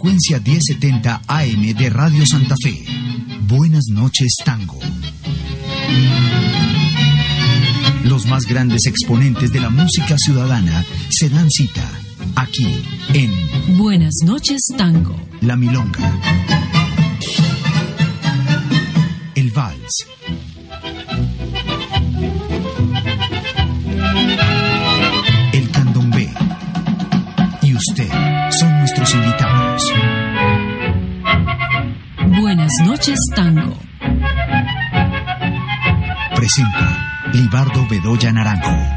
frecuencia 1070 AM de Radio Santa Fe. Buenas noches, Tango. Los más grandes exponentes de la música ciudadana se dan cita aquí en Buenas noches, Tango. La Milonga, el Vals, el Candombe y usted son nuestros invitados. Buenas noches, Tango. Presenta Libardo Bedoya Naranjo.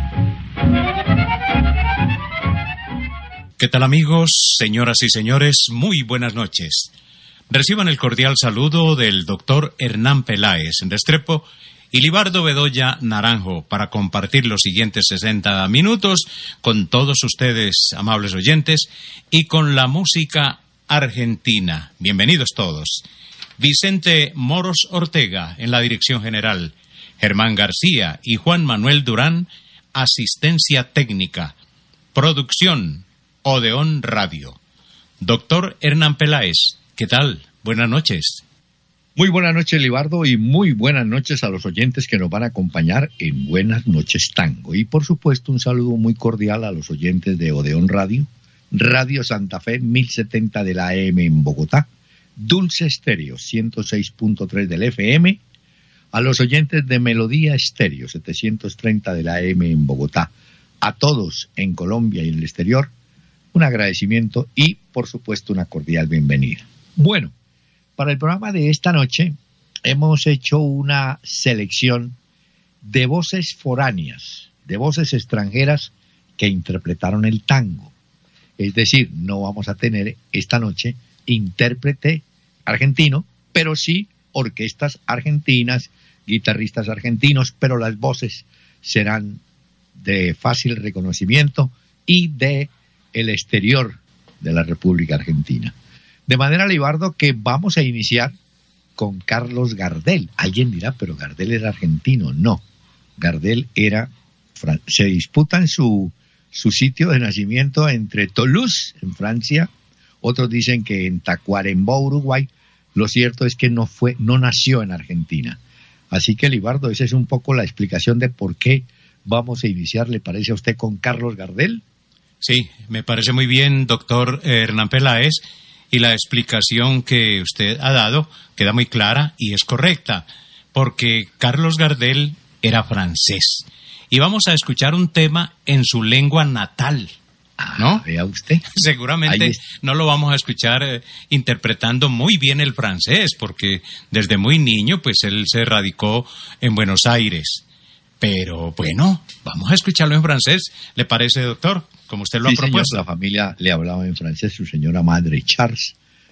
¿Qué tal, amigos, señoras y señores? Muy buenas noches. Reciban el cordial saludo del doctor Hernán Peláez en Restrepo y Libardo Bedoya Naranjo para compartir los siguientes 60 minutos con todos ustedes, amables oyentes, y con la música argentina. Bienvenidos todos. Vicente Moros Ortega en la dirección general, Germán García y Juan Manuel Durán, asistencia técnica, producción Odeón Radio. Doctor Hernán Peláez, ¿qué tal? Buenas noches. Muy buenas noches, Libardo, y muy buenas noches a los oyentes que nos van a acompañar en Buenas noches, Tango. Y por supuesto un saludo muy cordial a los oyentes de Odeón Radio, Radio Santa Fe 1070 de la AM en Bogotá, Dulce Estéreo 106.3 del FM, a los oyentes de Melodía Estéreo 730 de la AM en Bogotá, a todos en Colombia y en el exterior, un agradecimiento y, por supuesto, una cordial bienvenida. Bueno, para el programa de esta noche hemos hecho una selección de voces foráneas, de voces extranjeras que interpretaron el tango. Es decir, no vamos a tener esta noche intérprete argentino, pero sí orquestas argentinas, guitarristas argentinos, pero las voces serán de fácil reconocimiento y de el exterior de la República Argentina. De manera, Libardo, que vamos a iniciar con Carlos Gardel. Alguien dirá, pero Gardel era argentino. No, Gardel era... Se disputan su sitio de nacimiento entre Toulouse, en Francia, otros dicen que en Tacuarembó, Uruguay. Lo cierto es que no nació en Argentina. Así que, Libardo, esa es un poco la explicación de por qué vamos a iniciar, ¿le parece a usted, con Carlos Gardel? Sí, me parece muy bien, doctor Hernán Peláez, y la explicación que usted ha dado queda muy clara y es correcta, porque Carlos Gardel era francés. Y vamos a escuchar un tema en su lengua natal, ¿no? Vea usted. Seguramente no lo vamos a escuchar interpretando muy bien el francés, porque desde muy niño, pues él se radicó en Buenos Aires. Pero bueno, vamos a escucharlo en francés, ¿le parece, doctor? Como usted lo ha propuesto. Señor, la familia le hablaba en francés, su señora madre, Charles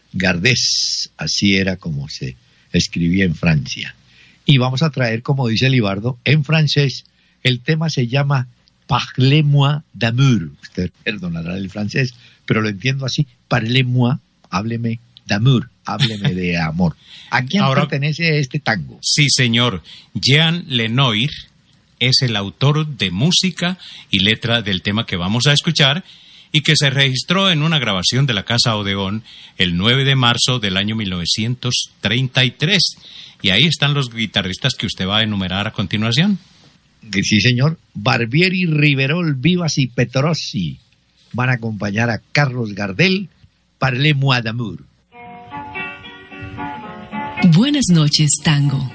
Gardés, así era como se escribía en Francia. Y vamos a traer, como dice Libardo, en francés, el tema se llama Parlez-moi d'amour. Usted perdonará el francés, pero lo entiendo así, Parlez-moi, hábleme d'amour, hábleme de amor. ¿A quién pertenece este tango? Sí, señor, Jean Lenoir es el autor de música y letra del tema que vamos a escuchar y que se registró en una grabación de la Casa Odeón el 9 de marzo del año 1933. Y ahí están los guitarristas que usted va a enumerar a continuación. Sí, señor. Barbieri, Riverol, Vivas y Petrossi van a acompañar a Carlos Gardel, Parlez-moi d'amour. Buenas noches, Tango.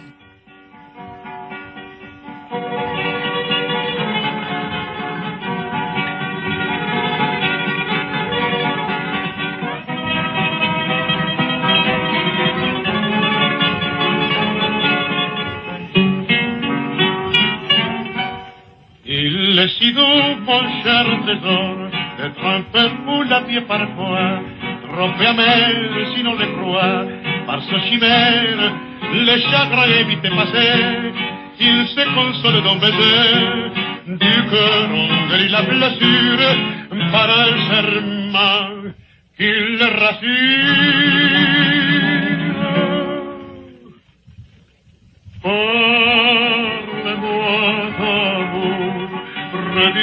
Il est si doux, mon cher trésor, d'être un peu moulatier parfois, trop amer si l'on le croit, par sa chimère, les chagrins évitent passer, il se console d'un baiser, du cœur on guérit la blessure, par un serment qu'il le rassure. Parle-moi d'amour,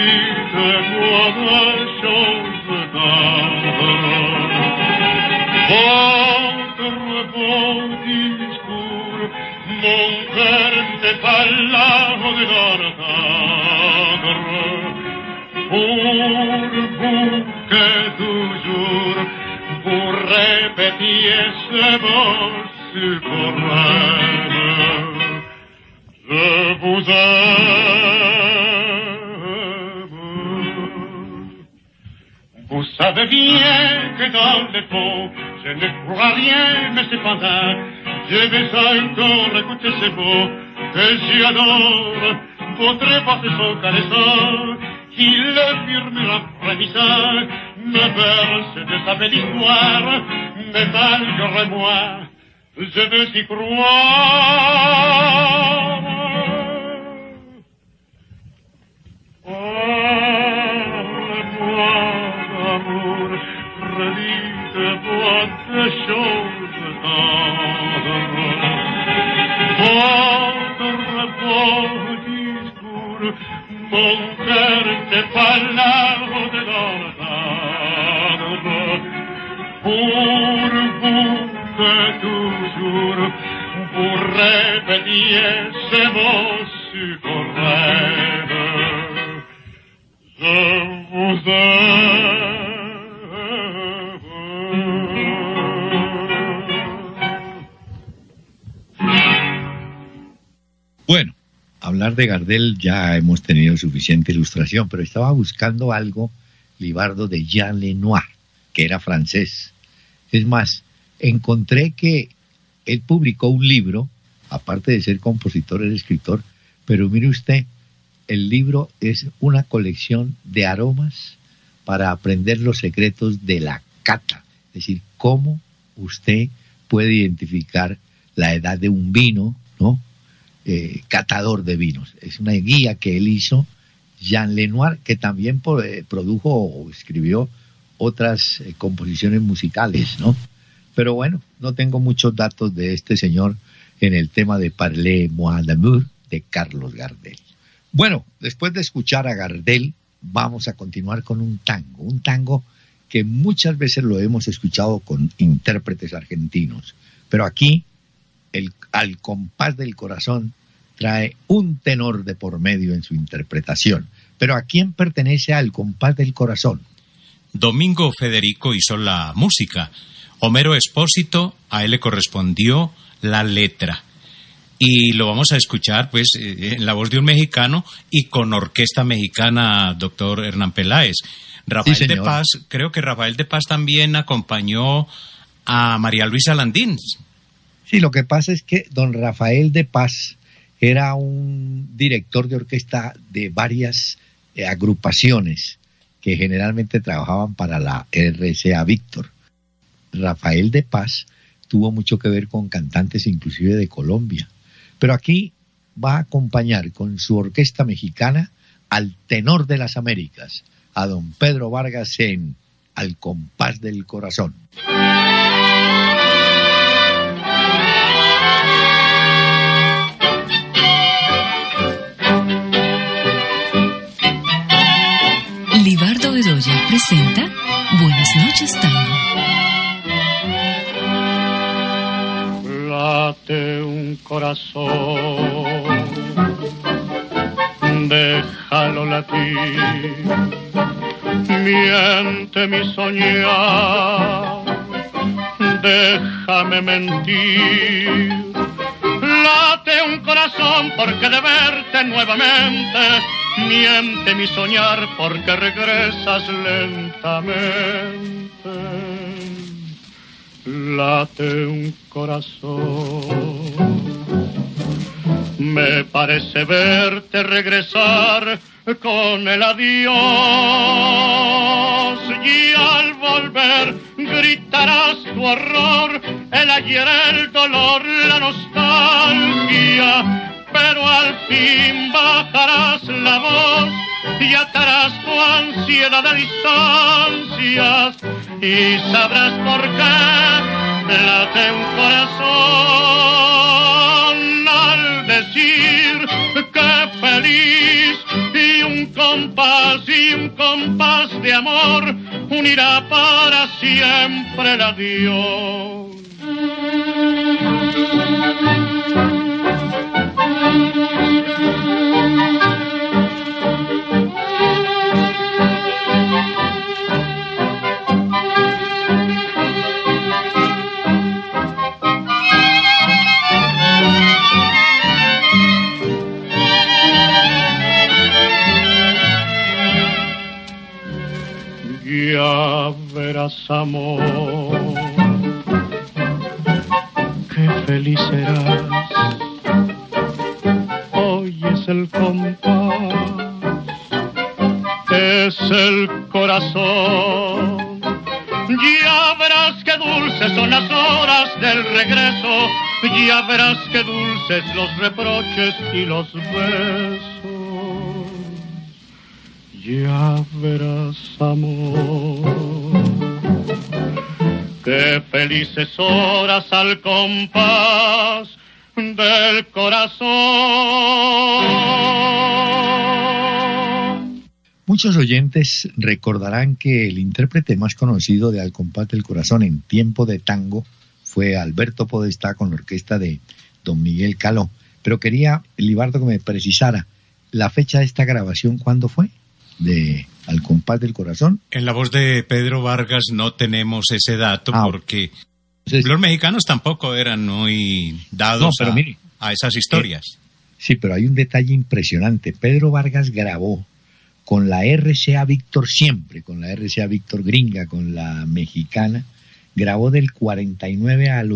redites-moi des choses tendres. mon cœur n'est pas là de l'ordre. Pour vous que toujours vous répétiez ce mot suprême. Je vous aime. Vous savez bien que dans le fond, je ne crois rien, mais cependant, je vais encore écouter ces mots que j'adore. Votre voix et son caressant, qui le murmure en frémissant, me berce de sa belle histoire, mais malgré moi, je veux y croire. Parle-moi d'amour, redites-moi des choses tendres. Votre beau discours, mon cœur n'est pas l'âme de l'ordre. Pour vous que toujours vous répétiez ces mots suprêmes. Je vous aime. Bueno, hablar de Gardel ya hemos tenido suficiente ilustración, pero estaba buscando algo, Libardo, de Jean Lenoir, que era francés. Es más, encontré que él publicó un libro, aparte de ser compositor, era escritor, pero mire usted, el libro es una colección de aromas para aprender los secretos de la cata, es decir, cómo usted puede identificar la edad de un vino, ¿no? Catador de vinos. Es una guía que él hizo, Jean Lenoir, que también produjo o escribió otras composiciones musicales, ¿no? Pero bueno, no tengo muchos datos de este señor en el tema de Parlez-moi d'amour de Carlos Gardel. Bueno, después de escuchar a Gardel, vamos a continuar con un tango que muchas veces lo hemos escuchado con intérpretes argentinos, pero aquí al compás del corazón trae un tenor de por medio en su interpretación. Pero ¿a quién pertenece al compás del corazón? Domingo Federico hizo la música. Homero Expósito, a él le correspondió la letra. Y lo vamos a escuchar pues en la voz de un mexicano y con orquesta mexicana, doctor Hernán Peláez. Rafael de Paz, creo que Rafael de Paz también acompañó a María Luisa Landín. Sí, lo que pasa es que don Rafael de Paz era un director de orquesta de varias agrupaciones que generalmente trabajaban para la RCA Víctor. Rafael de Paz tuvo mucho que ver con cantantes inclusive de Colombia, pero aquí va a acompañar con su orquesta mexicana al tenor de las Américas, a don Pedro Vargas en Al compás del corazón. Libardo Bedoya presenta Buenas noches, Tango. Late un corazón, déjalo latir, miente mi soñar, déjame mentir. Late un corazón porque de verte nuevamente, miente mi soñar porque regresas lentamente. Late un corazón, me parece verte regresar con el adiós, y al volver gritarás tu horror, el ayer, el dolor, la nostalgia, pero al fin bajarás la voz y atarás tu ansiedad de distancias y sabrás por qué late un corazón al decir que feliz, y un compás de amor unirá para siempre el adiós. Ya verás, amor, qué feliz serás. Hoy es el compás, es el corazón. Ya verás qué dulces son las horas del regreso. Ya verás qué dulces los reproches y los besos. Ya verás, amor, qué felices horas al compás del corazón. Muchos oyentes recordarán que el intérprete más conocido de Al compás del corazón en tiempo de tango fue Alberto Podestá con la orquesta de don Miguel Caló. Pero quería, Libardo, que me precisara la fecha de esta grabación, ¿cuándo fue? De Al compás del corazón. En la voz de Pedro Vargas no tenemos ese dato porque los mexicanos tampoco eran muy dados a esas historias. Sí, pero hay un detalle impresionante. Pedro Vargas grabó con la RCA Víctor siempre, con la RCA Víctor gringa, con la mexicana, grabó del 49 al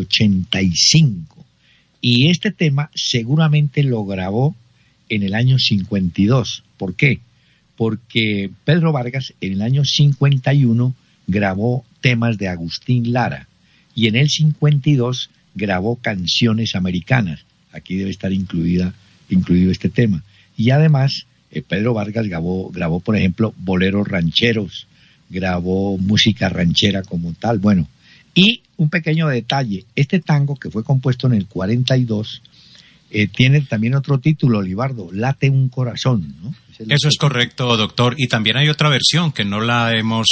85. Y este tema seguramente lo grabó en el año 52. ¿Por qué? Porque Pedro Vargas en el año 51 grabó temas de Agustín Lara y en el 52 grabó canciones americanas. Aquí debe estar incluido este tema. Y además Pedro Vargas grabó, por ejemplo, boleros rancheros, grabó música ranchera como tal. Bueno, y un pequeño detalle, este tango que fue compuesto en el 42 tiene también otro título, Libardo, Late un corazón, ¿no? Eso es correcto, doctor. Y también hay otra versión que no la hemos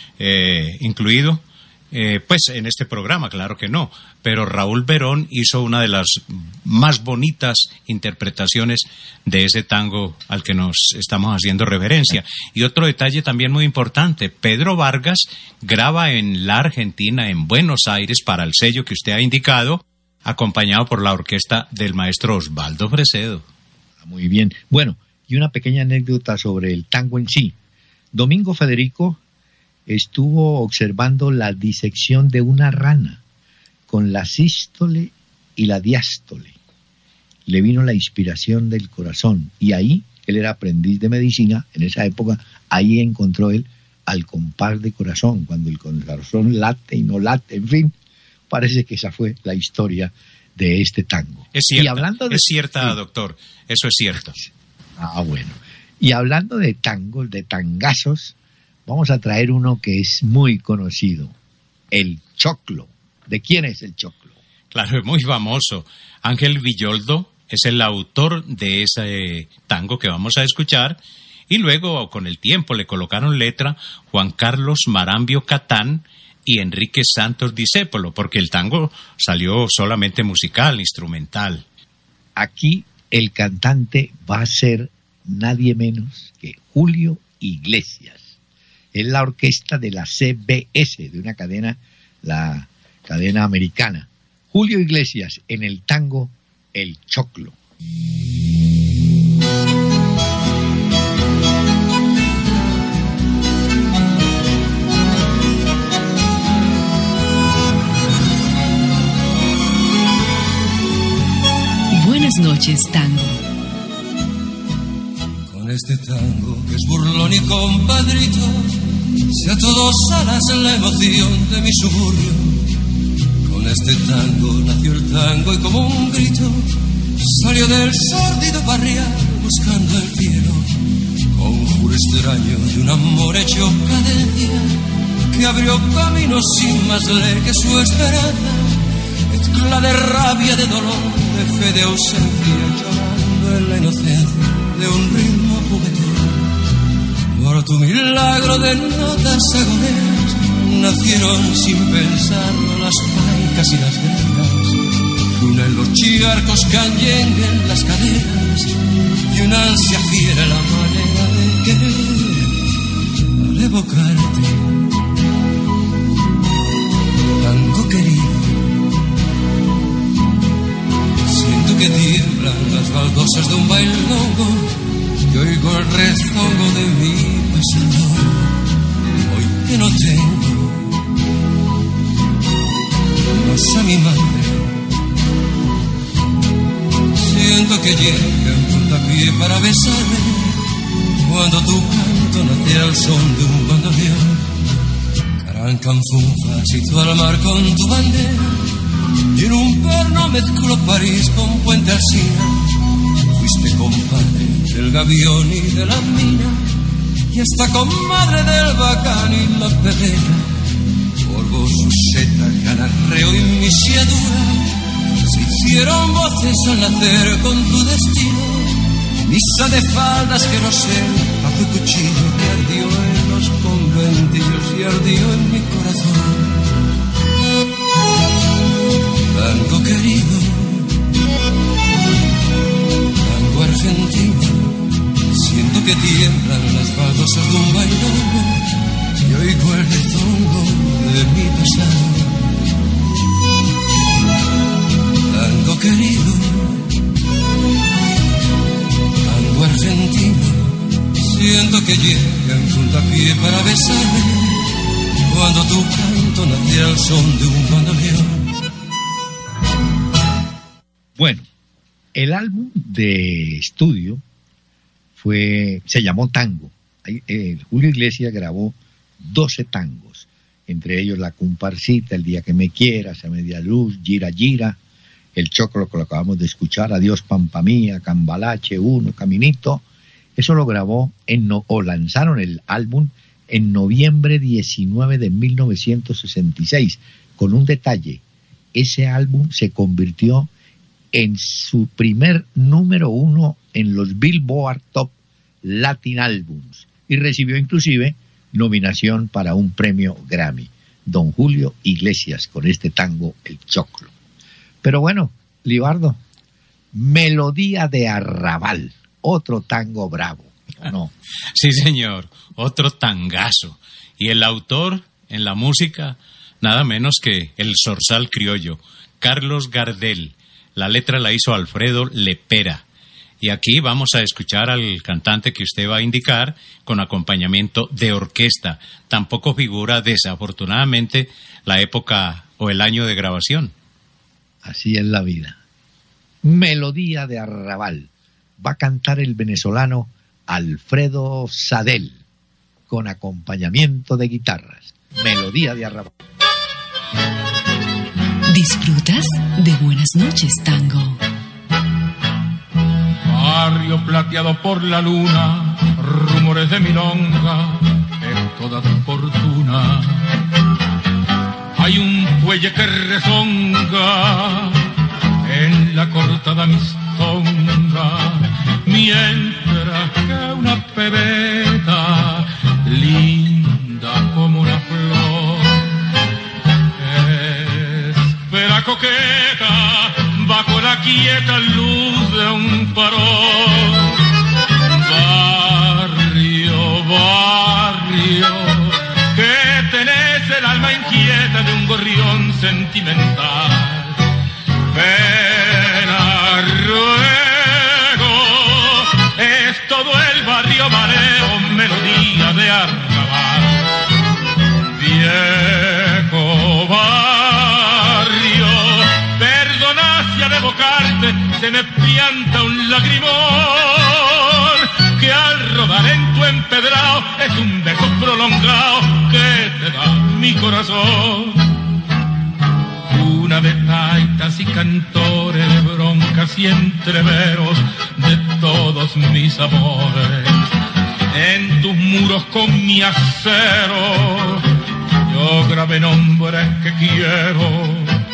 incluido, pues en este programa, claro que no. Pero Raúl Verón hizo una de las más bonitas interpretaciones de ese tango al que nos estamos haciendo reverencia. Y otro detalle también muy importante, Pedro Vargas graba en la Argentina, en Buenos Aires, para el sello que usted ha indicado, acompañado por la orquesta del maestro Osvaldo Fresedo. Muy bien. Bueno, y una pequeña anécdota sobre el tango en sí. Domingo Federico estuvo observando la disección de una rana con la sístole y la diástole. Le vino la inspiración del corazón y ahí, él era aprendiz de medicina, en esa época, ahí encontró él al compás de corazón, cuando el corazón late y no late, en fin, parece que esa fue la historia de este tango. Es cierta, y hablando de, es cierta, doctor, eso es cierto. Ah, bueno. Y hablando de tangos, de tangazos, vamos a traer uno que es muy conocido, el choclo. ¿De quién es el choclo? Claro, es muy famoso. Ángel Villoldo es el autor de ese tango que vamos a escuchar y luego con el tiempo le colocaron letra Juan Carlos Marambio Catán y Enrique Santos Discépolo, porque el tango salió solamente musical, instrumental. Aquí el cantante va a ser nadie menos que Julio Iglesias. Es la orquesta de la CBS, de una cadena, la cadena americana. Julio Iglesias en el tango El Choclo. Buenas noches, tango. Con este tango que es burlón y compadrito, si a todos alas la emoción de mi suburbio. Con este tango nació el tango y como un grito salió del sórdido barrial buscando el cielo. Conjuro extraño de un amor hecho cadencia que abrió camino sin más ley que su esperanza. Mezcla de rabia, de dolor, de fe, de ausencia, llorando en la inocencia de un ritmo juguetón. Por tu milagro de notas agoneras nacieron sin pensarlo las paicas y las gregas. Unen los charcos, canyenguen las caderas y una ansia fiera la manera de querer. Al evocarte, tango querido, siento que tiemblan las baldosas de un bailongo y oigo el rezongo de mi pasado. Hoy que no tengo más a mi madre. Siento que llega en puntapié para besarme cuando tu canto nace al son de un bandoneón. Carancanfunfas y tú al mar con tu bandera, y en un perno mezcló París con Puente Alsina. Fuiste compadre del gavión y de la mina, y hasta comadre del bacán y la perrera. Por vos, Suseta, Canarreo y Misiadura se hicieron voces al nacer con tu destino. Misa de faldas, querosén, bajo el cuchillo que ardió en los conventillos y ardió en mi corazón. Tango querido, tango argentino, siento que tiemblan las baldosas de un bailongo y oigo el rezongo de mi pasado. Tango querido, tango argentino, siento que llega en puntapié para besarme cuando tu canto nace al son de un bandoneón. Bueno, el álbum de estudio se llamó Tango. Julio Iglesias grabó 12 tangos, entre ellos La Comparsita, El Día que Me Quieras, A Media Luz, Gira Gira, El Choclo que lo acabamos de escuchar, Adiós Pampa Mía, Cambalache, Uno, Caminito. Eso lo grabó o lanzaron el álbum en noviembre 19 de 1966, con un detalle: ese álbum se convirtió en su primer número 1 en los Billboard Top Latin Albums y recibió inclusive nominación para un premio Grammy. Don Julio Iglesias con este tango, El Choclo. Pero bueno, Libardo, Melodía de Arrabal, otro tango bravo, ¿no? Sí, señor, otro tangazo. Y el autor en la música, nada menos que el zorzal criollo, Carlos Gardel. La letra la hizo Alfredo Lepera. Y aquí vamos a escuchar al cantante que usted va a indicar con acompañamiento de orquesta. Tampoco figura, desafortunadamente, la época o el año de grabación. Así es la vida. Melodía de Arrabal. Va a cantar el venezolano Alfredo Sadel con acompañamiento de guitarras. Melodía de Arrabal. ¿Disfrutas de Buenas noches, Tango? Barrio plateado por la luna, rumores de milonga, es toda tu fortuna. Hay un fuelle que rezonga en la cortada mistonga, mientras que una pebeta linda como una flor espera coqueta bajo la quieta luz de un farol. Barrio, barrio, que tenés el alma inquieta de un gorrión sentimental. Pena, ruego, es todo el barrio mareo, melodía de arrabal. Viejo barrio, perdona si al evocarte se me pianta un lagrimón, que al rodar en tu empedrado es un beso prolongado que te da mi corazón. Una de taitas y cantores, de broncas y entreveros de todos mis amores. En tus muros con mi acero yo grabé nombres que quiero.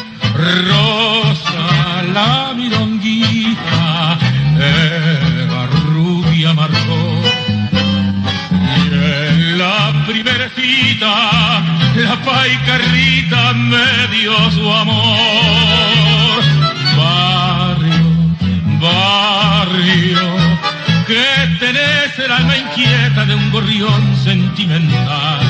Rosa, la milonguita, era rubia Margot. Y en la primera cita, la paicarrita me dio su amor. Barrio, barrio, que tenés el alma inquieta de un gorrión sentimental.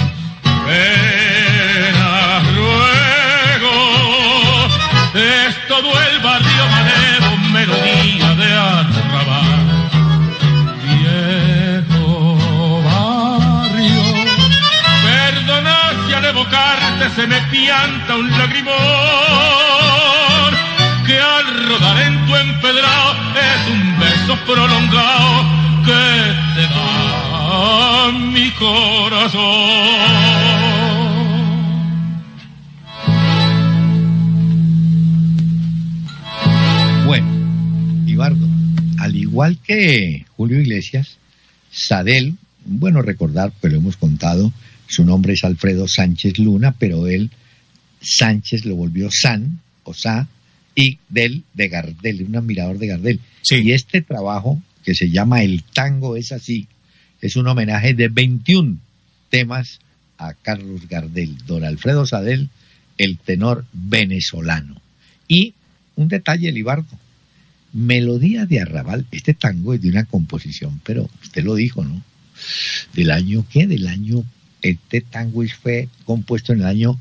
Pena, ruego, es todo el barrio madero, melodía de arrabal. Viejo barrio, evocarte se me pianta un lagrimón que al rodar en tu empedrado es un beso prolongado que te da mi corazón. Bueno, Libardo, al igual que Julio Iglesias, Sadel, bueno recordar, pero lo hemos contado, su nombre es Alfredo Sánchez Luna, pero él, Sánchez lo volvió San, o Sa, y del de Gardel, un admirador de Gardel. Sí. Y este trabajo, que se llama El Tango es Así, es un homenaje de 21 temas a Carlos Gardel, don Alfredo Sadel, el tenor venezolano. Y un detalle, Libardo, Melodía de Arrabal, este tango es de una composición, pero usted lo dijo, ¿no? ¿Del año qué? Este tango fue compuesto en el año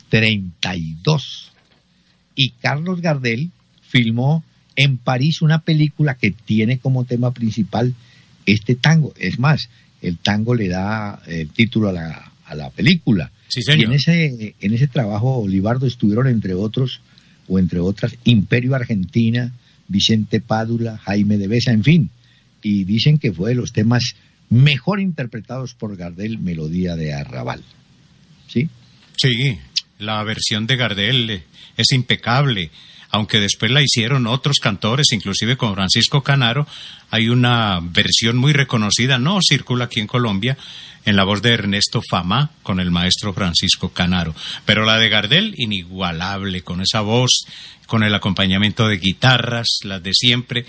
32. Y Carlos Gardel filmó en París una película que tiene como tema principal este tango. Es más, el tango le da el título a la película. Sí, señor. Y en ese trabajo, Libardo, estuvieron entre otras, Imperio Argentina, Vicente Pádula, Jaime de Besa, en fin. Y dicen que fue de los temas mejor interpretados por Gardel, Melodía de Arrabal. ¿Sí? Sí, la versión de Gardel es impecable, aunque después la hicieron otros cantores, inclusive con Francisco Canaro. Hay una versión muy reconocida, no circula aquí en Colombia, en la voz de Ernesto Fama, con el maestro Francisco Canaro. Pero la de Gardel, inigualable, con esa voz, con el acompañamiento de guitarras, las de siempre,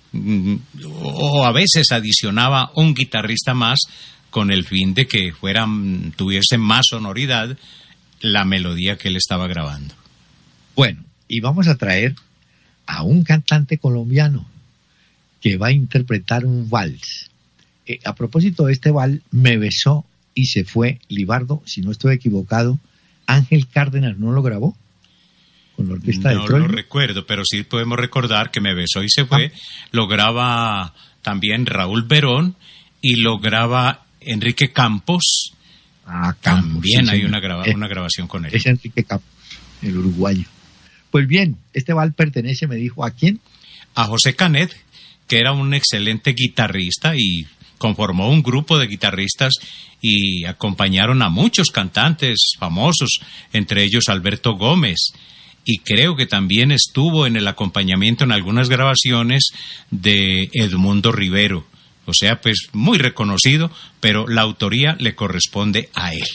o a veces adicionaba un guitarrista más con el fin de que tuviese más sonoridad la melodía que él estaba grabando. Bueno, y vamos a traer a un cantante colombiano que va a interpretar un vals. A propósito de este vals, Me besó y se fue, Libardo, si no estoy equivocado, Ángel Cárdenas no lo grabó con la orquesta de Troilo. No lo recuerdo, pero sí podemos recordar que Me besó y se fue, lo graba también Raúl Verón y lo graba Enrique Campos. Campos. También sí, hay señor. una grabación con él. Es Enrique Campos, el uruguayo. Pues bien, este vals pertenece, me dijo, ¿a quién? A José Canet, que era un excelente guitarrista y conformó un grupo de guitarristas y acompañaron a muchos cantantes famosos, entre ellos Alberto Gómez, y creo que también estuvo en el acompañamiento en algunas grabaciones de Edmundo Rivero. O sea, pues muy reconocido, pero la autoría le corresponde a él.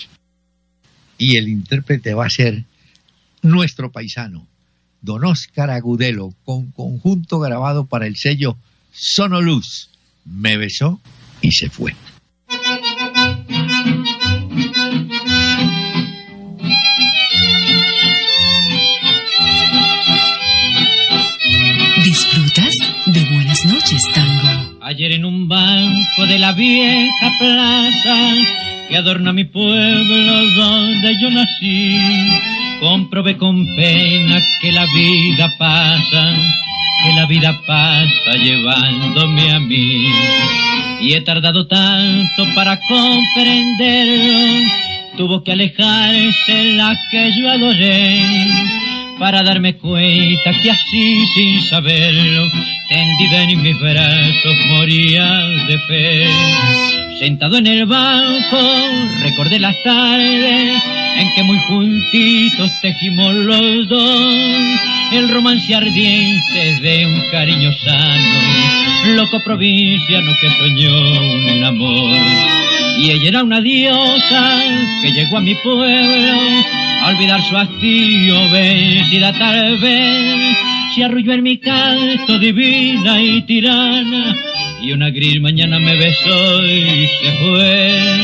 Y el intérprete va a ser nuestro paisano, don Óscar Agudelo, con conjunto grabado para el sello Sonoluz. Me besó y se fue. Disfrutas de Buenas Noches, Tango. Ayer en un banco de la vieja plaza que adorna mi pueblo donde yo nací, comprobé con pena que la vida pasa llevándome a mí. Y he tardado tanto para comprenderlo, tuvo que alejarse la que yo adoré, para darme cuenta que así, sin saberlo, tendida en mis brazos moría de fe. Sentado en el banco, recordé las tardes en que muy juntitos tejimos los dos el romance ardiente de un cariño sano, loco provinciano que soñó un amor. Y ella era una diosa que llegó a mi pueblo a olvidar su hastío, vencida tal vez, se arrulló en mi canto divina y tirana, y una gris mañana me besó y se fue.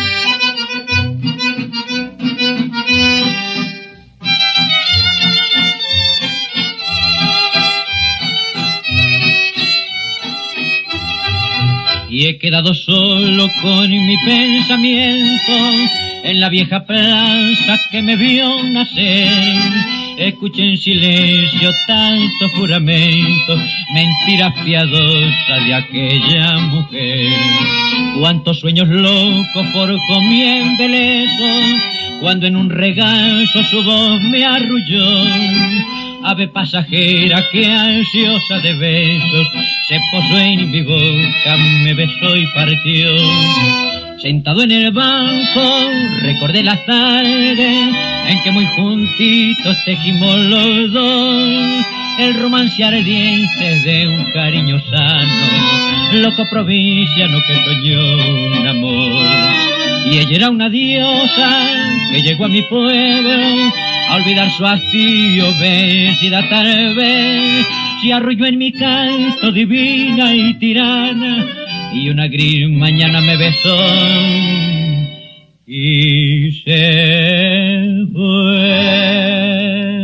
Y he quedado solo con mi pensamiento en la vieja plaza que me vio nacer, escuché en silencio tantos juramentos, mentiras piadosas de aquella mujer. Cuántos sueños locos forjó mi embeleso, cuando en un regazo su voz me arrulló. Ave pasajera que ansiosa de besos se posó en mi boca, me besó y partió. Sentado en el banco recordé las tardes en que muy juntitos tejimos los dos el romance ardiente de un cariño sano, loco provinciano que soñó un amor. Y ella era una diosa que llegó a mi pueblo a olvidar su hastío, vencida tal vez se arrulló en mi canto divina y tirana, y una gris mañana me besó y se fue.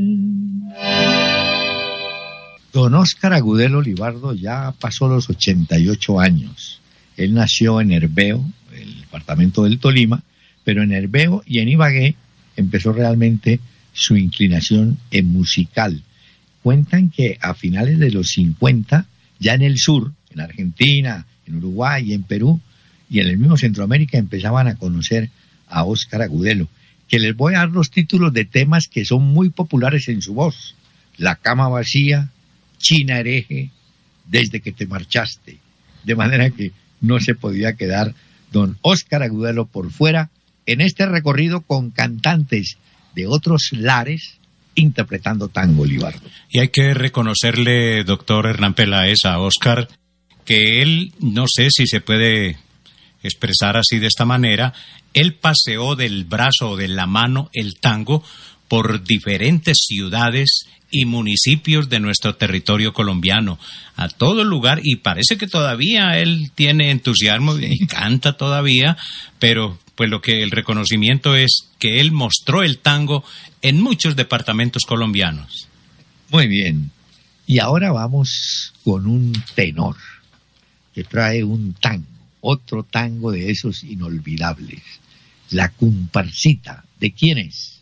Don Óscar Agudelo Libardo ya pasó los 88 años. Él nació en Herveo, el departamento del Tolima, pero en Herveo y en Ibagué empezó realmente su inclinación en musical. Cuentan que a finales de los 50, ya en el sur, en Argentina, en Uruguay, en Perú y en el mismo Centroamérica, empezaban a conocer a Óscar Agudelo, que les voy a dar los títulos de temas que son muy populares en su voz: La cama vacía, China hereje, Desde que te marchaste. De manera que no se podía quedar don Óscar Agudelo por fuera en este recorrido con cantantes de otros lares interpretando tango, Libardo. Y hay que reconocerle, doctor Hernán Peláez, a Óscar, que él, no sé si se puede expresar así de esta manera, él paseó del brazo o de la mano el tango por diferentes ciudades y municipios de nuestro territorio colombiano, a todo lugar, y parece que todavía él tiene entusiasmo y canta todavía, pero pues lo que el reconocimiento es que él mostró el tango en muchos departamentos colombianos. Muy bien, y ahora vamos con un tenor que trae un tango, otro tango de esos inolvidables, La Comparsita. ¿De quién es?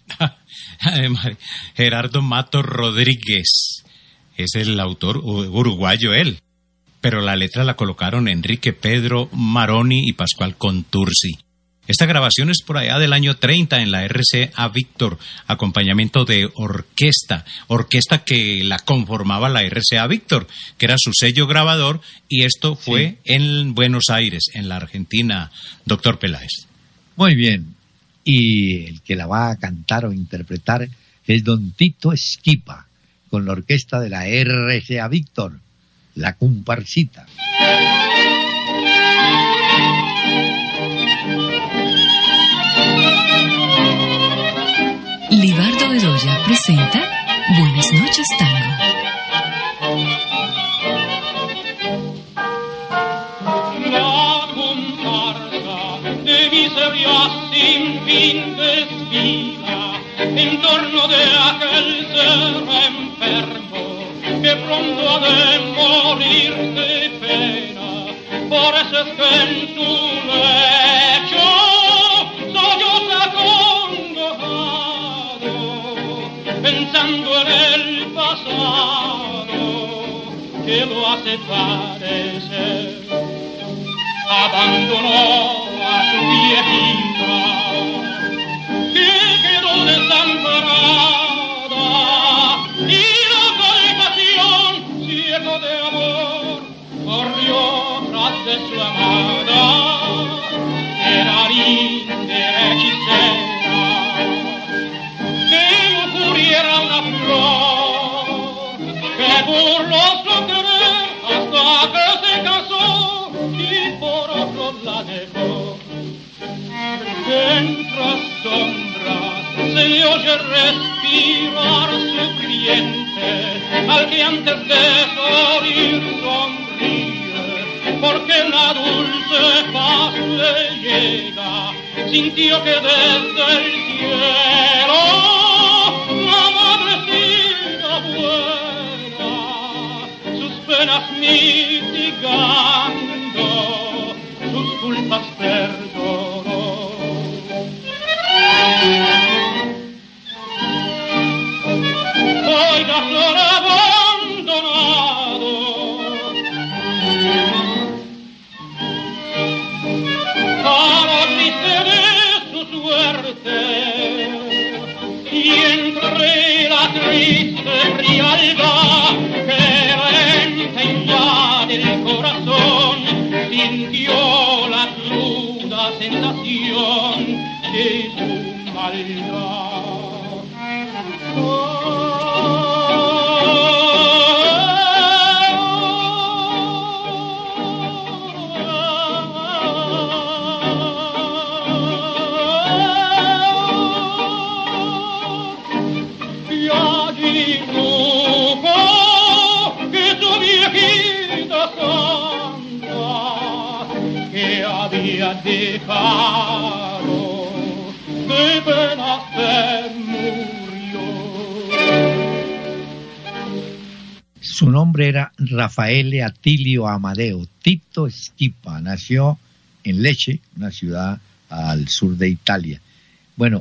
Gerardo Mato Rodríguez es el autor, uruguayo él, pero la letra la colocaron Enrique Pedro Maroni y Pascual Contursi. Esta grabación es por allá del año 30 en la RCA Víctor, acompañamiento de orquesta que la conformaba la RCA Víctor, que era su sello grabador, y esto fue en Buenos Aires, en la Argentina, doctor Peláez. Muy bien, y el que la va a cantar o interpretar es don Tito Esquipa, con la orquesta de la RCA Víctor, La Comparsita. Libardo Bedoya presenta Buenas noches, Tango. La comparsa de miseria sin fin desfila en torno de aquel ser enfermo que pronto ha de morir de pena. Por eso es que en su lecho solloza congojado, pensando en el pasado que lo hace parecer. Abandonó a su viejita que quedó desamparada, y la compasión, ciego de amor, corrió tras de su amada. Era linda hechicera que muriera una flor que burló su querer hasta que se casó y por otro la dejó. Dentro sombras se le oye respirar sufriente al que antes de morir sonríe, porque una dulce paz le llega, sintió que desde el cielo la madrecita buena sus penas mitigando, sus culpas perdonó. triste frialdad que renta del corazón sintió la cruda sensación de su maldad. Dejado de pena se murió. Su nombre era Rafael Atilio Amadeo Tito Schipa. Nació en Lecce, una ciudad al sur de Italia. Bueno,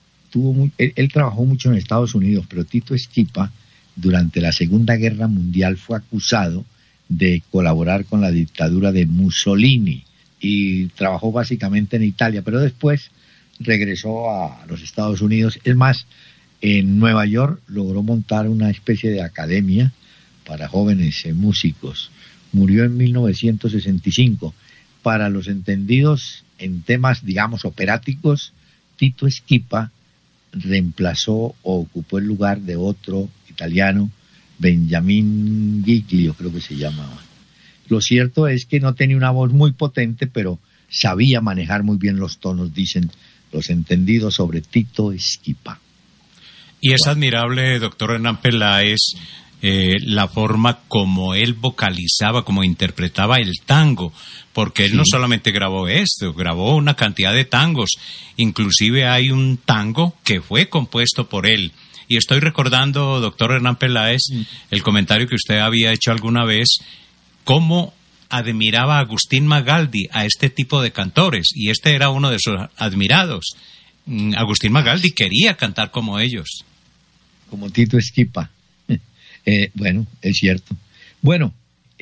él trabajó mucho en Estados Unidos, pero Tito Schipa durante la Segunda Guerra Mundial fue acusado de colaborar con la dictadura de Mussolini y trabajó básicamente en Italia, pero después regresó a los Estados Unidos. Es más, en Nueva York logró montar una especie de academia para jóvenes músicos. Murió en 1965. Para los entendidos en temas, digamos, operáticos, Tito Schipa reemplazó o ocupó el lugar de otro italiano, Benjamin Giglio, creo que se llamaba. Lo cierto es que no tenía una voz muy potente, pero sabía manejar muy bien los tonos, dicen los entendidos sobre Tito Schipa. Y es admirable, doctor Hernán Peláez, la forma como él vocalizaba, como interpretaba el tango, porque él no solamente grabó esto, grabó una cantidad de tangos. Inclusive hay un tango que fue compuesto por él. Y estoy recordando, doctor Hernán Peláez, el comentario que usted había hecho alguna vez, cómo admiraba a Agustín Magaldi, a este tipo de cantores, y este era uno de sus admirados. Agustín Magaldi quería cantar como ellos. Como Tito Schipa. Bueno, es cierto. Bueno,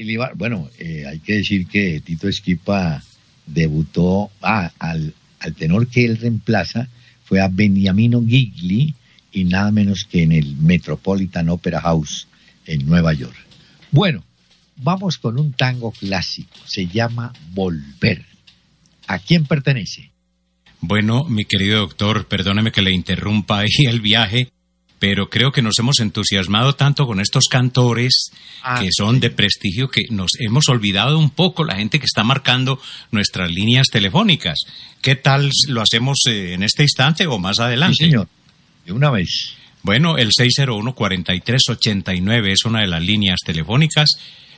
hay que decir que Tito Schipa debutó, al tenor que él reemplaza, fue a Beniamino Gigli, y nada menos que en el Metropolitan Opera House en Nueva York. Bueno, vamos con un tango clásico, se llama Volver. ¿A quién pertenece? Bueno, mi querido doctor, perdóneme que le interrumpa ahí el viaje, pero creo que nos hemos entusiasmado tanto con estos cantores que son de prestigio que nos hemos olvidado un poco la gente que está marcando nuestras líneas telefónicas. ¿Qué tal lo hacemos en este instante o más adelante? Sí, señor, de una vez. Bueno, el 601-4389 es una de las líneas telefónicas,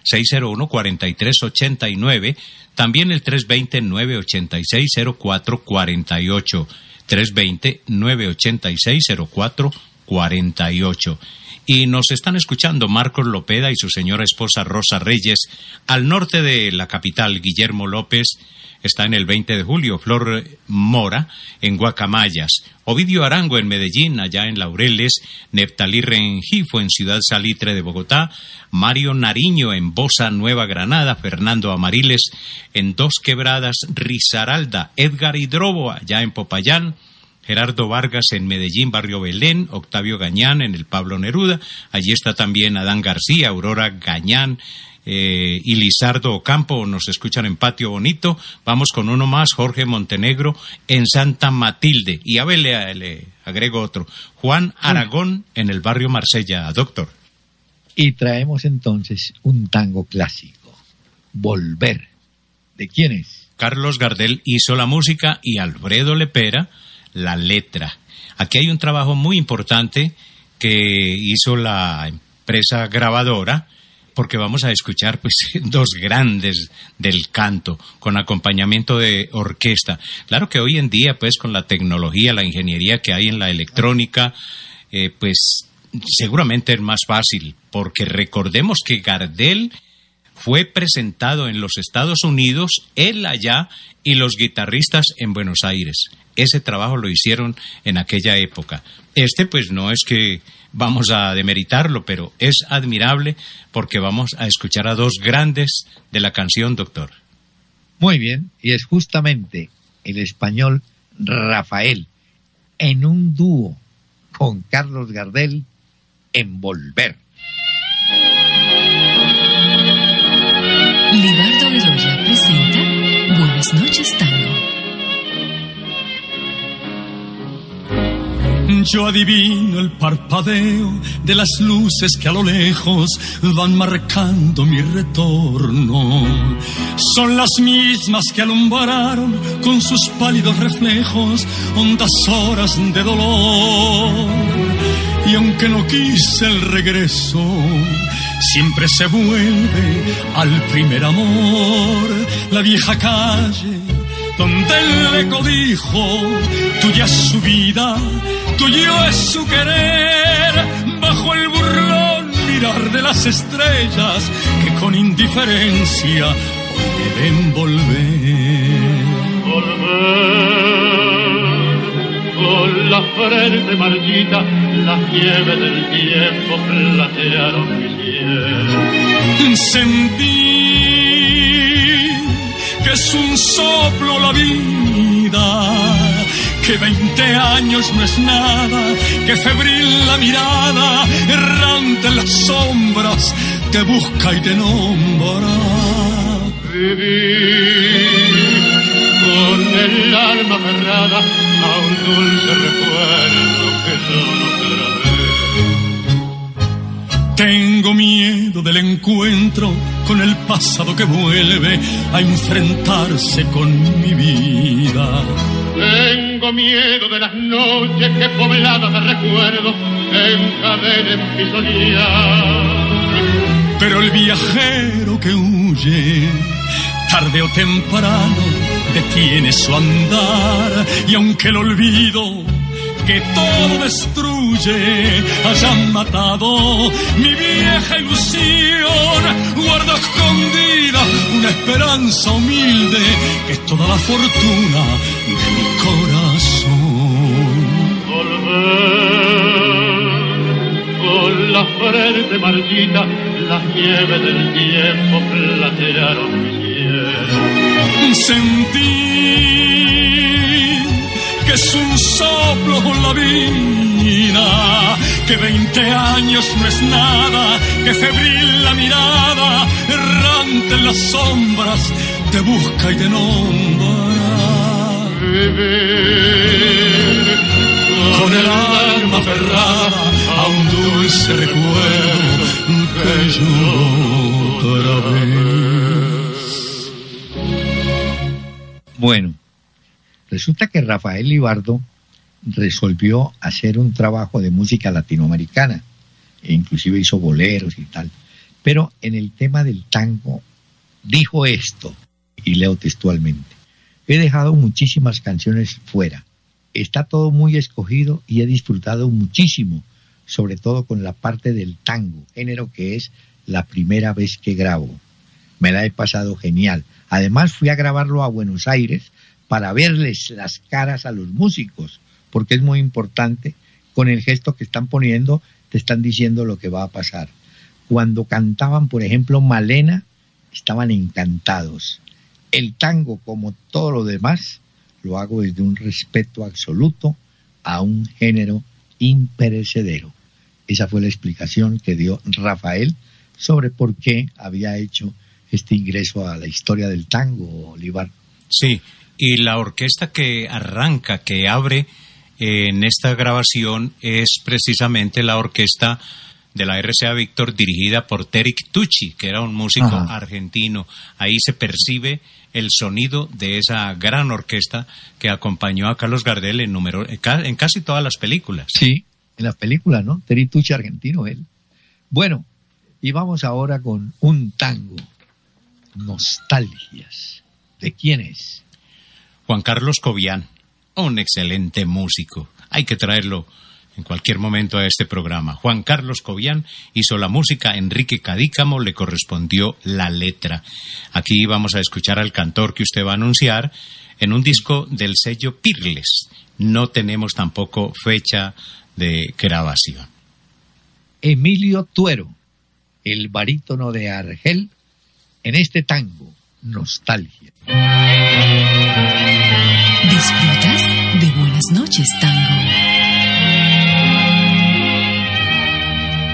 601-4389, también el 320-986-0448, 320-986-0448. Y nos están escuchando Marcos Lopeda y su señora esposa Rosa Reyes, al norte de la capital. Guillermo López está en el 20 de julio, Flor Mora en Guacamayas, Ovidio Arango en Medellín, allá en Laureles, Neftalí Rengifo en Ciudad Salitre de Bogotá, Mario Nariño en Bosa, Nueva Granada, Fernando Amariles en Dos Quebradas, Risaralda, Edgar Hidrobo allá en Popayán, Gerardo Vargas en Medellín, Barrio Belén, Octavio Gañán en el Pablo Neruda, allí está también Adán García, Aurora Gañán, y Lizardo Ocampo, nos escuchan en Patio Bonito. Vamos con uno más, Jorge Montenegro en Santa Matilde, y a ver, le agrego otro, Juan Aragón en el barrio Marsella, doctor. Y traemos entonces un tango clásico, Volver. ¿De quién es? Carlos Gardel hizo la música y Alfredo Lepera la letra. Aquí hay un trabajo muy importante que hizo la empresa grabadora, porque vamos a escuchar pues dos grandes del canto con acompañamiento de orquesta. Claro que hoy en día pues con la tecnología, la ingeniería que hay en la electrónica, pues seguramente es más fácil, porque recordemos que Gardel fue presentado en los Estados Unidos, él allá y los guitarristas en Buenos Aires. Ese trabajo lo hicieron en aquella época. Pues no es que vamos a demeritarlo, pero es admirable porque vamos a escuchar a dos grandes de la canción, doctor. Muy bien, y es justamente el español Rafael en un dúo con Carlos Gardel, Envolver. Libardo Bedoya presenta Buenas noches, Tango. Yo adivino el parpadeo de las luces que a lo lejos van marcando mi retorno. Son las mismas que alumbraron con sus pálidos reflejos hondas horas de dolor. Y aunque no quise el regreso, siempre se vuelve al primer amor. La vieja calle donde el eco dijo, tuya es su vida, tuyo es su querer, bajo el burlón mirar de las estrellas que con indiferencia hoy deben volver. Volver con la frente marchita, las nieves del tiempo platearon mi cielo. Sentí que es un soplo la vida, que 20 años no es nada, que febril la mirada, errante en las sombras, te busca y te nombra. Vivir con el alma aferrada a un dulce recuerdo que yo no trabé. Tengo miedo del encuentro con el pasado que vuelve a enfrentarse con mi vida. Tengo miedo de las noches que pobladas de recuerdos encadenen mi soñar. Pero el viajero que huye, tarde o temprano, detiene su andar. Y aunque el olvido que todo destruye haya matado mi vieja ilusión, guardo escondida una esperanza humilde que es toda la fortuna de mi corazón. Volver con la frente marchita, las nieves del tiempo platearon mi cielo. Sentí que es un soplo la vida, que 20 años no es nada, que febril la mirada, errante en las sombras, te busca y te nombra. Vivir con el alma aferrada a un dulce recuerdo que yo otra vez. Bueno, resulta que Rafael Libardo resolvió hacer un trabajo de música latinoamericana, e inclusive hizo boleros y tal, pero en el tema del tango dijo esto, y leo textualmente: he dejado muchísimas canciones fuera, está todo muy escogido y he disfrutado muchísimo, sobre todo con la parte del tango, género que es la primera vez que grabo. Me la he pasado genial. Además fui a grabarlo a Buenos Aires para verles las caras a los músicos, porque es muy importante, con el gesto que están poniendo, te están diciendo lo que va a pasar. Cuando cantaban, por ejemplo, Malena, estaban encantados. El tango, como todo lo demás, lo hago desde un respeto absoluto a un género imperecedero. Esa fue la explicación que dio Rafael sobre por qué había hecho este ingreso a la historia del tango, Olivar. Sí, y la orquesta que arranca, que abre en esta grabación es precisamente la orquesta de la RCA Víctor, dirigida por Terik Tucci, que era un músico argentino. Ahí se percibe el sonido de esa gran orquesta que acompañó a Carlos Gardel en casi todas las películas. Sí, en las películas, ¿no? Terik Tucci, argentino él. Bueno, y vamos ahora con un tango, Nostalgias. ¿De quién es? Juan Carlos Cobian, un excelente músico. Hay que traerlo en cualquier momento a este programa. Juan Carlos Cobian hizo la música, Enrique Cadícamo le correspondió la letra. Aquí vamos a escuchar al cantor que usted va a anunciar en un disco del sello Pirles. No tenemos tampoco fecha de grabación. Emilio Tuero, el barítono de Argel, en este tango, Nostalgia. Disfrutas de Buenas noches, Tango.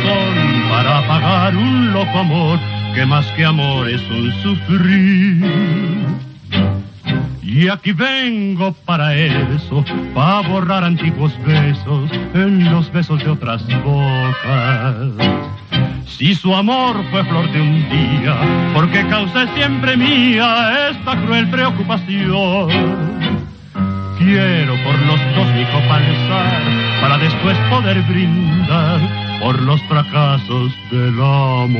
razón para pagar un loco amor que más que amor es un sufrir. Y aquí vengo para eso, para borrar antiguos besos en los besos de otras bocas. Si su amor fue flor de un día, porque causé siempre mía esta cruel preocupación. Quiero por los dos mi copa alzar, para después poder brindar por los fracasos del amor.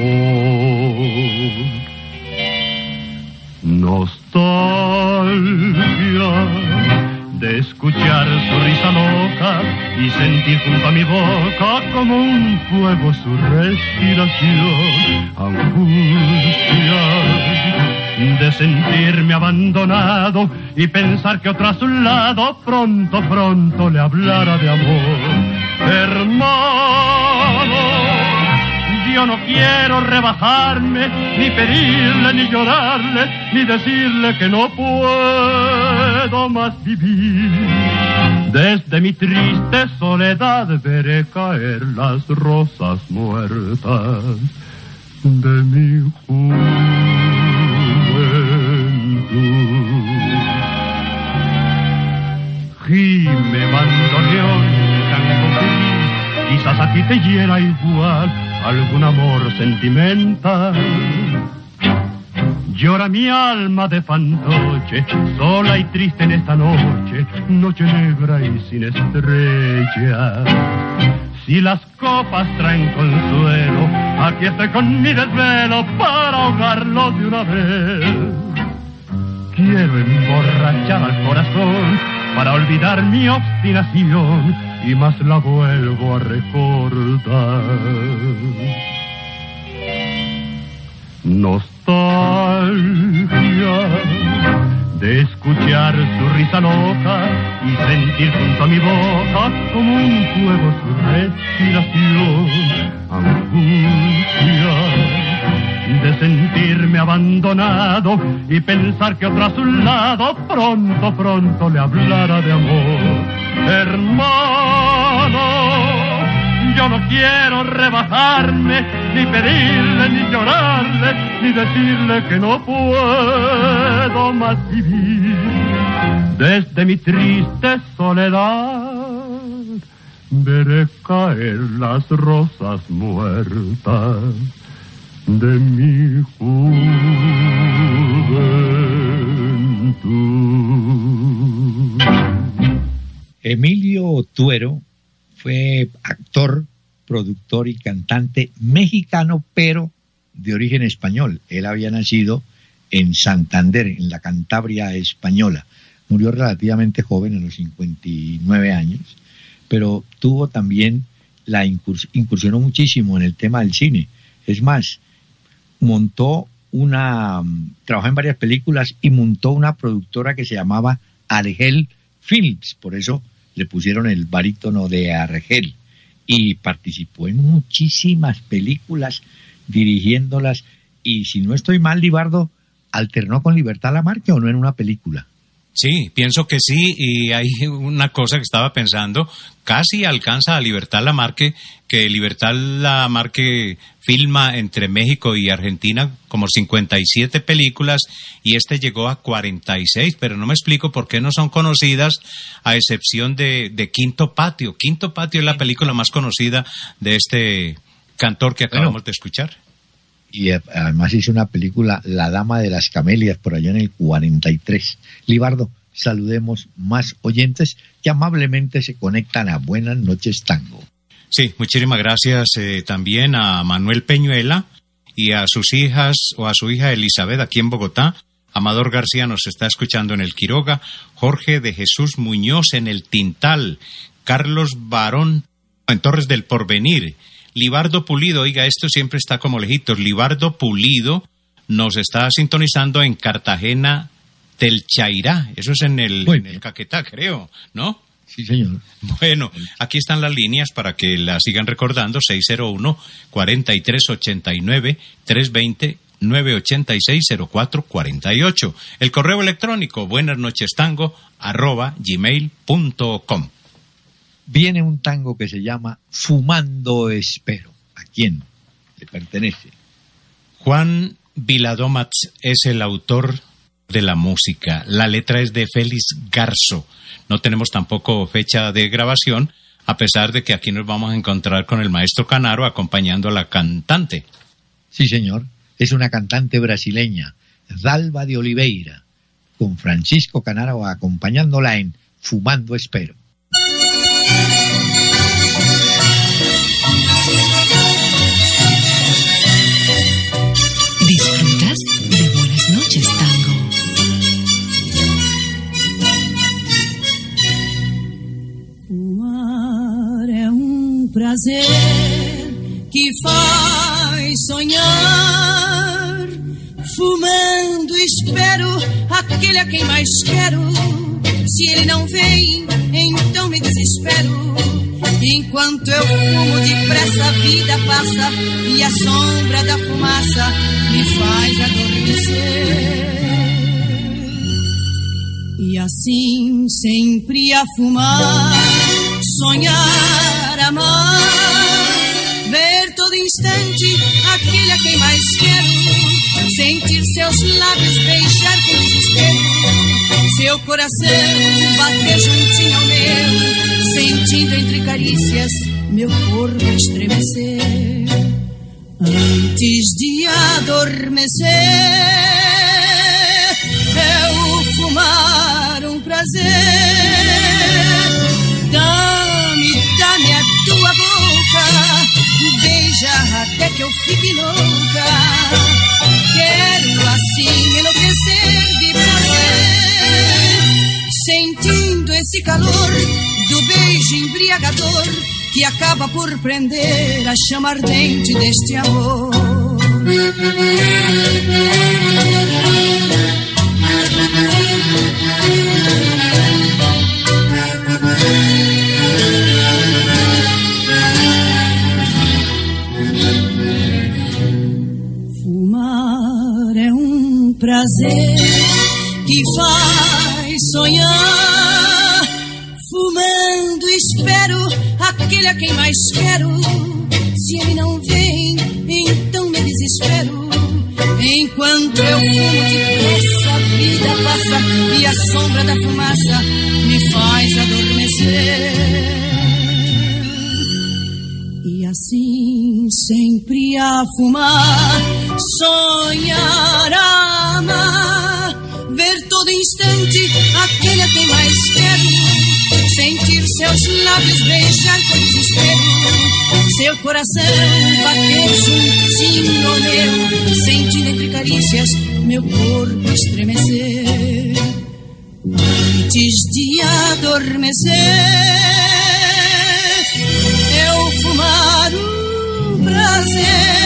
Nostalgia de escuchar su risa loca y sentir junto a mi boca como un fuego su respiración. Angustia de sentirme abandonado y pensar que otro a su lado pronto, pronto le hablara de amor. Hermano, yo no quiero rebajarme, ni pedirle, ni llorarle, ni decirle que no puedo más vivir. Desde mi triste soledad veré caer las rosas muertas de mi juventud. Gime bandoneón, tango feliz, quizás a ti te hiera igual algún amor sentimental. Llora mi alma de fantoche, sola y triste en esta noche, noche negra y sin estrella. Si las copas traen consuelo, aquí estoy con mi desvelo para ahogarlo de una vez. Quiero emborrachar al corazón para olvidar mi obstinación y más la vuelvo a recordar. Nostalgia de escuchar su risa loca y sentir junto a mi boca como un fuego su respiración. Angustia de sentirme abandonado y pensar que otro a su lado pronto, pronto le hablara de amor. Hermano, yo no quiero rebajarme, ni pedirle, ni llorarle, ni decirle que no puedo más vivir. Desde mi triste soledad veré caer las rosas muertas de mi juventud. Emilio Tuero fue actor, productor y cantante mexicano, pero de origen español. Él había nacido en Santander, en la Cantabria española. Murió relativamente joven, a los 59 años, pero tuvo también incursionó muchísimo en el tema del cine. Es más, trabajó en varias películas y montó una productora que se llamaba Argel Films, por eso le pusieron el barítono de Argel, y participó en muchísimas películas dirigiéndolas, y si no estoy mal, Libardo, alternó con Libertad Lamarque, ¿o no, en una película? Sí, pienso que sí, y hay una cosa que estaba pensando, casi alcanza a Libertad Lamarque, que Libertad Lamarque filma entre México y Argentina como 57 películas, y este llegó a 46, pero no me explico por qué no son conocidas, a excepción de Quinto Patio. Quinto Patio es la película más conocida de este cantor que acabamos de escuchar. Y además hizo una película, La Dama de las Camelias, por allá en el 43. Libardo, saludemos más oyentes que amablemente se conectan a Buenas Noches Tango. Sí, muchísimas gracias también a Manuel Peñuela y a sus hijas, o a su hija Elizabeth aquí en Bogotá. Amador García nos está escuchando en el Quiroga, Jorge de Jesús Muñoz en el Tintal, Carlos Barón en Torres del Porvenir, Libardo Pulido, oiga, esto siempre está como lejitos. Libardo Pulido nos está sintonizando en Cartagena del Chairá. Eso es en el Caquetá, creo, ¿no? Sí, señor. Bueno, aquí están las líneas para que las sigan recordando. 601-4389, 320-986-0448. El correo electrónico buenasnochestango@gmail.com. Viene un tango que se llama Fumando Espero. Aquí quién le pertenece. Juan Viladomats es el autor de la música. La letra es de Félix Garzo. No tenemos tampoco fecha de grabación, a pesar de que aquí nos vamos a encontrar con el maestro Canaro acompañando a la cantante. Sí, señor. Es una cantante brasileña, Dalva de Oliveira, con Francisco Canaro acompañándola en Fumando Espero. Disfrutas de Buenas Noches, Tango. Fumar é prazer que faz sonhar. Fumando espero aquele a quem mais quero. Se ele não vem, então me desespero. Enquanto eu fumo depressa, a vida passa e a sombra da fumaça me faz adormecer. E assim sempre a fumar, sonhar, amar, ver todo instante aquele a quem mais quero, sentir seus lábios beijar com desespero, seu coração bater juntinho ao meu, sentindo entre carícias meu corpo estremecer. Antes de adormecer, eu fumar prazer. Dá-me a tua boca, beija até que eu fique louca. Quero assim enlouquecer de prazer, sentindo esse calor do beijo embriagador que acaba por prender a chama ardente deste amor. Fumar é prazer que faz sonhar. Fumando espero aquele a quem mais quero. Se ele não vem, então me desespero. Enquanto eu fumo depressa, a vida passa e a sombra da fumaça me faz adormecer. E assim sempre a fumar, sonhar, amar, ver todo instante aquele a quem mais quero, sentir seus lábios beijar com desespero, seu coração bater juntinho ao meu, sentindo entre carícias meu corpo estremecer. Antes de adormecer, eu fumar prazer.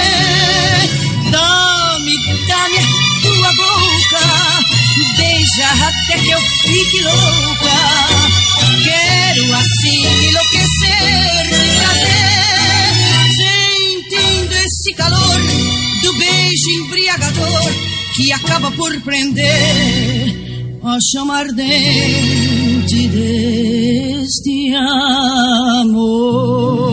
Dá-me a tua boca, beija até que eu fique louca. Quero assim enlouquecer de prazer, sentindo esse calor do beijo embriagador que acaba por prender a chama ardente deste amor.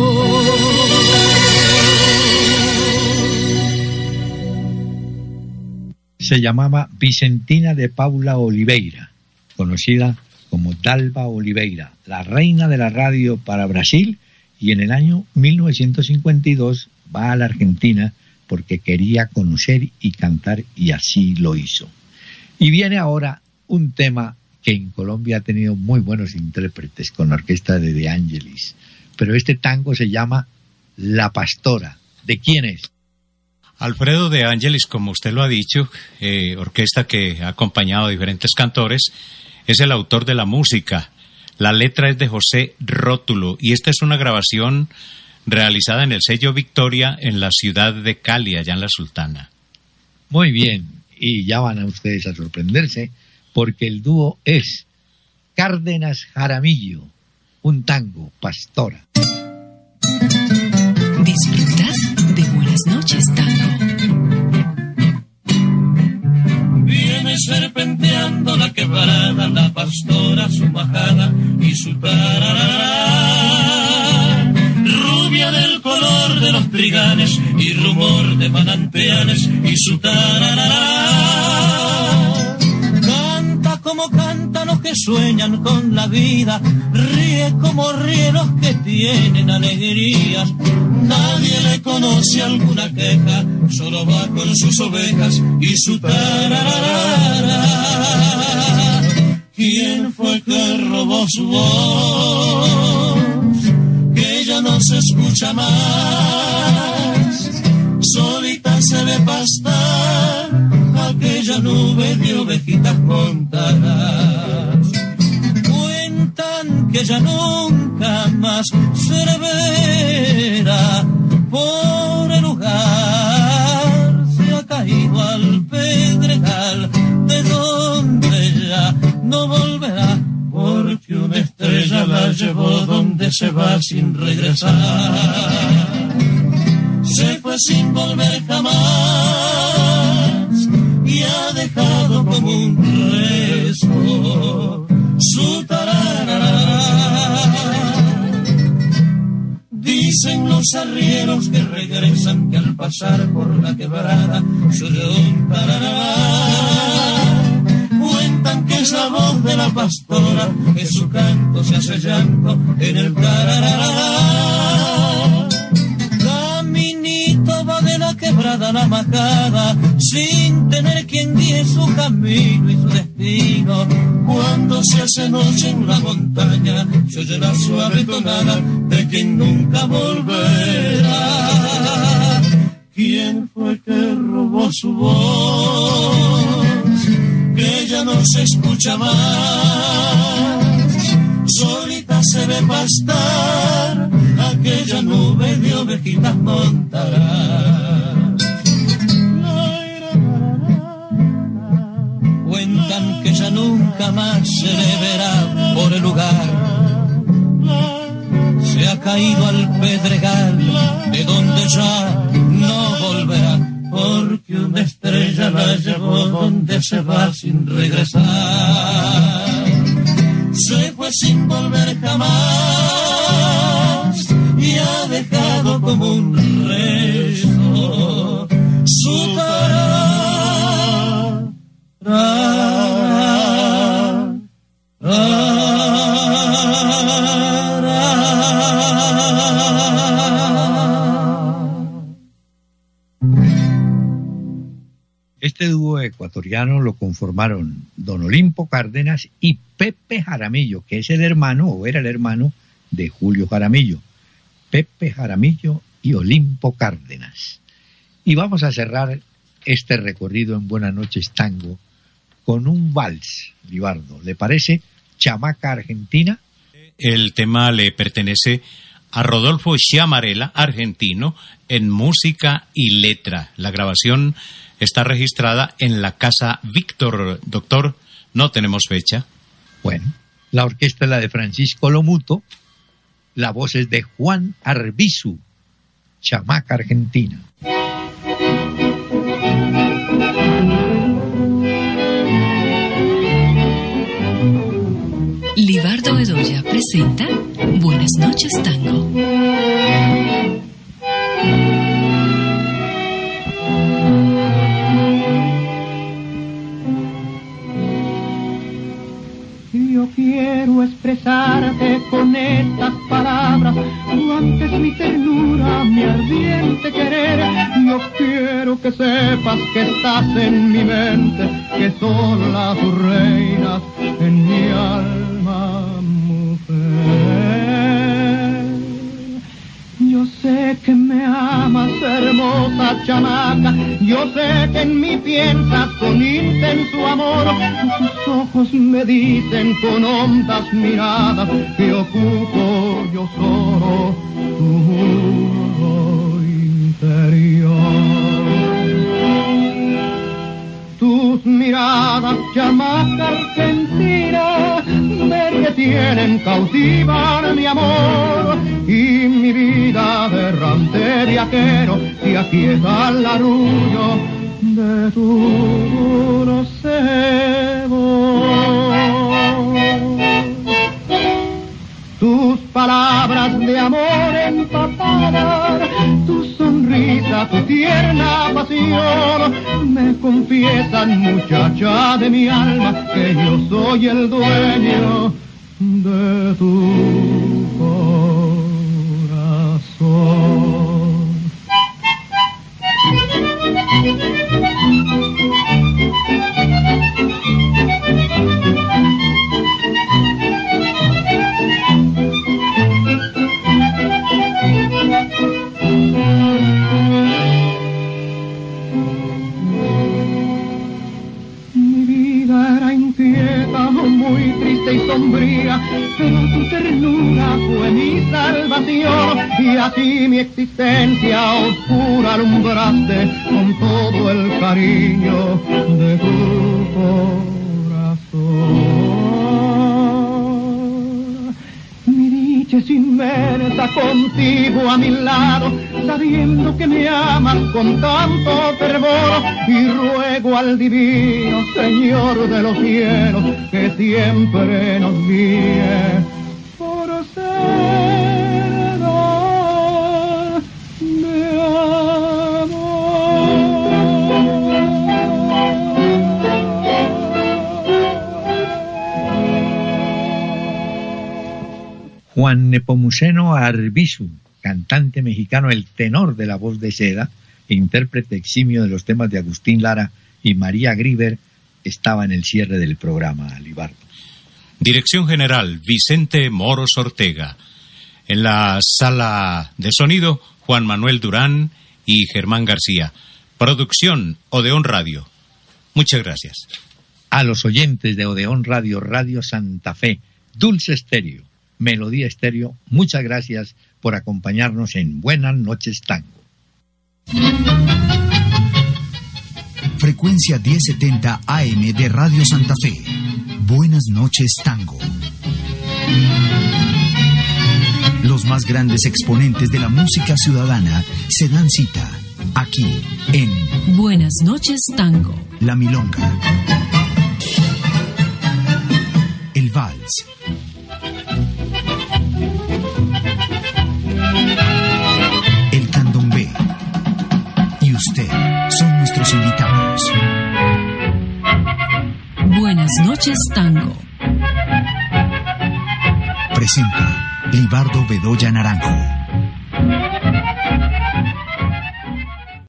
Se llamaba Vicentina de Paula Oliveira, conocida como Dalva Oliveira, la reina de la radio para Brasil, y en el año 1952 va a la Argentina porque quería conocer y cantar, y así lo hizo. Y viene ahora un tema que en Colombia ha tenido muy buenos intérpretes con la orquesta de De Angelis, pero este tango se llama La Pastora. ¿De quién es? Alfredo De Angelis, como usted lo ha dicho, orquesta que ha acompañado a diferentes cantores, es el autor de la música. La letra es de José Rótulo y esta es una grabación realizada en el sello Victoria en la ciudad de Cali, allá en la Sultana. Muy bien, y ya van a ustedes a sorprenderse porque el dúo es Cárdenas Jaramillo, un tango, Pastora. Disfrutas de Buenas Noches, Tango. Viene serpenteando la quebrada, la pastora, su majada y su tararara. Rubia del color de los triganes y rumor de manantiales y su tararara. Canta como cantan los que sueñan con la vida, ríe como ríen los que tienen alegrías. Nadie le conoce alguna queja, solo va con sus ovejas y su tararara. ¿Quién fue que robó su voz? Que ya no se escucha más. Solita se ve pastar aquella nube de ovejitas montanas. Cuentan que ya nunca más se verá por el lugar. Se ha caído al pedregal de donde ya no volverá, porque una estrella la llevó donde se va sin regresar. Se fue sin volver jamás y ha dejado como un resto su tararara. Dicen los arrieros que regresan, que al pasar por la quebrada se oyó un tararara. Cuentan que es la voz de la pastora, que su canto se hace llanto en el tararara. Caminito va de la quebrada a la majada, sin tener quien guíe su camino y su destino. Cuando se hace noche en la montaña, se oye la suave tonada de quien nunca volverá. ¿Quién fue que robó su voz? Que ya no se escucha más. Solita se ve pastar aquella nube de ovejitas montará. Cuentan que ya nunca más se le verá por el lugar. Se ha caído al pedregal de donde ya no volverá, porque una estrella la llevó donde se va sin regresar. Se fue sin volver jamás y ha dejado como un resto su tararara. Este dúo ecuatoriano lo conformaron Don Olimpo Cárdenas y Pepe Jaramillo, que es el hermano, o era el hermano, de Julio Jaramillo. Pepe Jaramillo y Olimpo Cárdenas. Y vamos a cerrar este recorrido en Buenas Noches Tango con un vals, Libardo. ¿Le parece? Chamaca Argentina. El tema le pertenece a Rodolfo Chiamarella, argentino, en música y letra. La grabación está registrada en la Casa Víctor. Doctor, no tenemos fecha. Bueno, la orquesta es la de Francisco Lomuto, la voz es de Juan Arbizu, Chamaca Argentina. Libardo Bedoya presenta Buenas Noches Tango. Yo quiero expresarte con estas palabras cuánta es mi ternura, mi ardiente querer. Yo quiero que sepas que estás en mi mente, que son las reinas en mi alma, mujer. Yo sé que me amas, hermosa chamaca. Yo sé que en mí piensas con intenso amor. Tus ojos me dicen con hondas miradas que ocupo yo solo tu mundo interior. Tus miradas, chamaca argentina, me retienen cautiva mi amor, y mi vida de errante viajero se aquieta al arrullo de tu dulce voz. Tus palabras de amor empapadas, tus vida de mi alma, que yo soy el dueño de tu corazón. Muy triste y sombría, pero tu ternura fue mi salvación, y así mi existencia oscura alumbraste con todo el cariño de tu corazón. Mi dicha es inmensa contigo a mi lado, sabiendo que me amas con tanto fervor, y ruego al divino Señor de los cielos que siempre nos guíe por ser don de Juan Nepomuceno Arbizu, cantante mexicano, el tenor de la voz de seda, intérprete eximio de los temas de Agustín Lara y María Grieber, estaba en el cierre del programa, Libardo. Dirección general, Vicente Moros Ortega. En la sala de sonido, Juan Manuel Durán y Germán García. Producción, Odeón Radio. Muchas gracias. A los oyentes de Odeón Radio, Radio Santa Fe, Dulce Estéreo, Melodía Estéreo, muchas gracias por acompañarnos en Buenas Noches Tango. Frecuencia 1070 AM de Radio Santa Fe. Buenas Noches Tango. Los más grandes exponentes de la música ciudadana se dan cita aquí en Buenas Noches Tango. La Milonga, el Vals, el Candombe y usted son nuestros invitados. Buenas Noches Tango. Presenta Libardo Bedoya Naranjo.